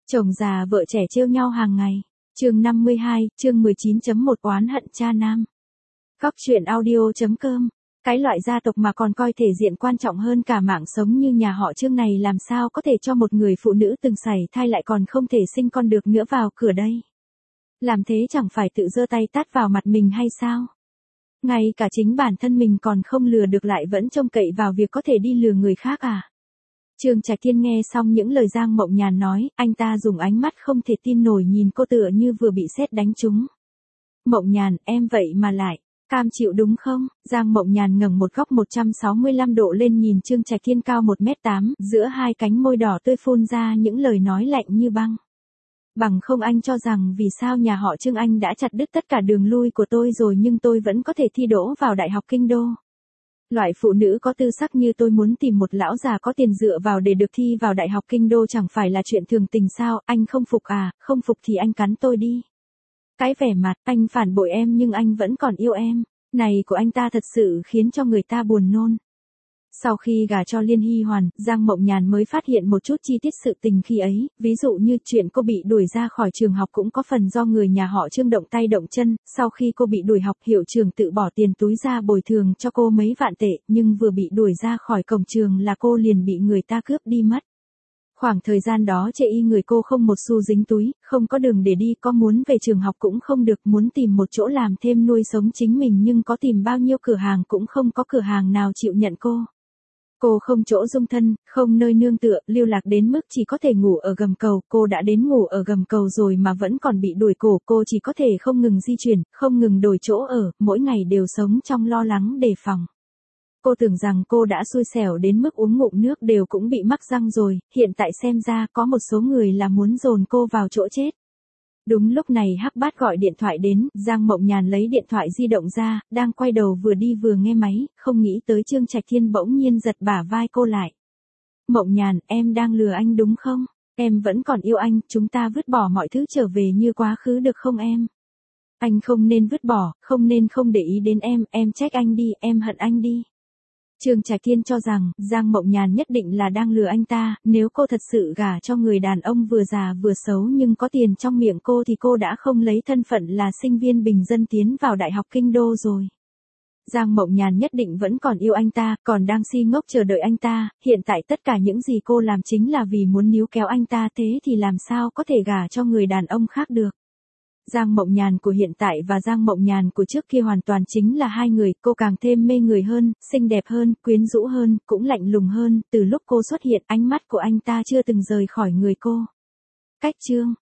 Chồng già vợ trẻ trêu nhau hàng ngày. Chương 52, chương 19.1 oán hận cha nam. Góc truyện audio.com. Cái loại gia tộc mà còn coi thể diện quan trọng hơn cả mạng sống như nhà họ Trương này làm sao có thể cho một người phụ nữ từng sảy thai lại còn không thể sinh con được nữa vào cửa đây. Làm thế chẳng phải tự giơ tay tát vào mặt mình hay sao? Ngay cả chính bản thân mình còn không lừa được lại vẫn trông cậy vào việc có thể đi lừa người khác à? Trương Trạch Thiên nghe xong những lời Giang Mộng Nhàn nói, anh ta dùng ánh mắt không thể tin nổi nhìn cô tựa như vừa bị sét đánh trúng. Mộng Nhàn, em vậy mà lại cam chịu đúng không? Giang Mộng Nhàn ngẩng một góc 165 độ lên nhìn Trương Trạch Thiên cao 1m8, giữa hai cánh môi đỏ tươi phun ra những lời nói lạnh như băng. Bằng không anh cho rằng vì sao nhà họ Trương anh đã chặt đứt tất cả đường lui của tôi rồi nhưng tôi vẫn có thể thi đỗ vào Đại học Kinh Đô. Loại phụ nữ có tư sắc như tôi muốn tìm một lão già có tiền dựa vào để được thi vào Đại học Kinh Đô chẳng phải là chuyện thường tình sao? Anh không phục à? Không phục thì anh cắn tôi đi. Cái vẻ mặt anh phản bội em nhưng anh vẫn còn yêu em này của anh ta thật sự khiến cho người ta buồn nôn. Sau khi gả cho Liên Hy Hoàn, Giang Mộng Nhàn mới phát hiện một chút chi tiết sự tình khi ấy, ví dụ như chuyện cô bị đuổi ra khỏi trường học cũng có phần do người nhà họ Trương động tay động chân, sau khi cô bị đuổi học hiệu trưởng tự bỏ tiền túi ra bồi thường cho cô mấy vạn tệ, nhưng vừa bị đuổi ra khỏi cổng trường là cô liền bị người ta cướp đi mất. Khoảng thời gian đó chệ y người cô không một xu dính túi, không có đường để đi, có muốn về trường học cũng không được, muốn tìm một chỗ làm thêm nuôi sống chính mình nhưng có tìm bao nhiêu cửa hàng cũng không có cửa hàng nào chịu nhận cô. Cô không chỗ dung thân, không nơi nương tựa, lưu lạc đến mức chỉ có thể ngủ ở gầm cầu, cô đã đến ngủ ở gầm cầu rồi mà vẫn còn bị đuổi cổ, cô chỉ có thể không ngừng di chuyển, không ngừng đổi chỗ ở, mỗi ngày đều sống trong lo lắng đề phòng. Cô tưởng rằng cô đã xui xẻo đến mức uống ngụm nước đều cũng bị mắc răng rồi, hiện tại xem ra có một số người là muốn dồn cô vào chỗ chết. Đúng lúc này Hắc Bát gọi điện thoại đến, Giang Mộng Nhàn lấy điện thoại di động ra, đang quay đầu vừa đi vừa nghe máy, không nghĩ tới Trương Trạch Thiên bỗng nhiên giật bả vai cô lại. Mộng Nhàn, em đang lừa anh đúng không? Em vẫn còn yêu anh, chúng ta vứt bỏ mọi thứ trở về như quá khứ được không em? Anh không nên vứt bỏ, không nên không để ý đến em trách anh đi, em hận anh đi. Trương Trạch Thiên cho rằng, Giang Mộng Nhàn nhất định là đang lừa anh ta, nếu cô thật sự gả cho người đàn ông vừa già vừa xấu nhưng có tiền trong miệng cô thì cô đã không lấy thân phận là sinh viên bình dân tiến vào Đại học Kinh Đô rồi. Giang Mộng Nhàn nhất định vẫn còn yêu anh ta, còn đang si ngốc chờ đợi anh ta, hiện tại tất cả những gì cô làm chính là vì muốn níu kéo anh ta, thế thì làm sao có thể gả cho người đàn ông khác được. Giang Mộng Nhàn của hiện tại và Giang Mộng Nhàn của trước kia hoàn toàn chính là hai người, cô càng thêm mê người hơn, xinh đẹp hơn, quyến rũ hơn, cũng lạnh lùng hơn, từ lúc cô xuất hiện ánh mắt của anh ta chưa từng rời khỏi người cô. Cách chương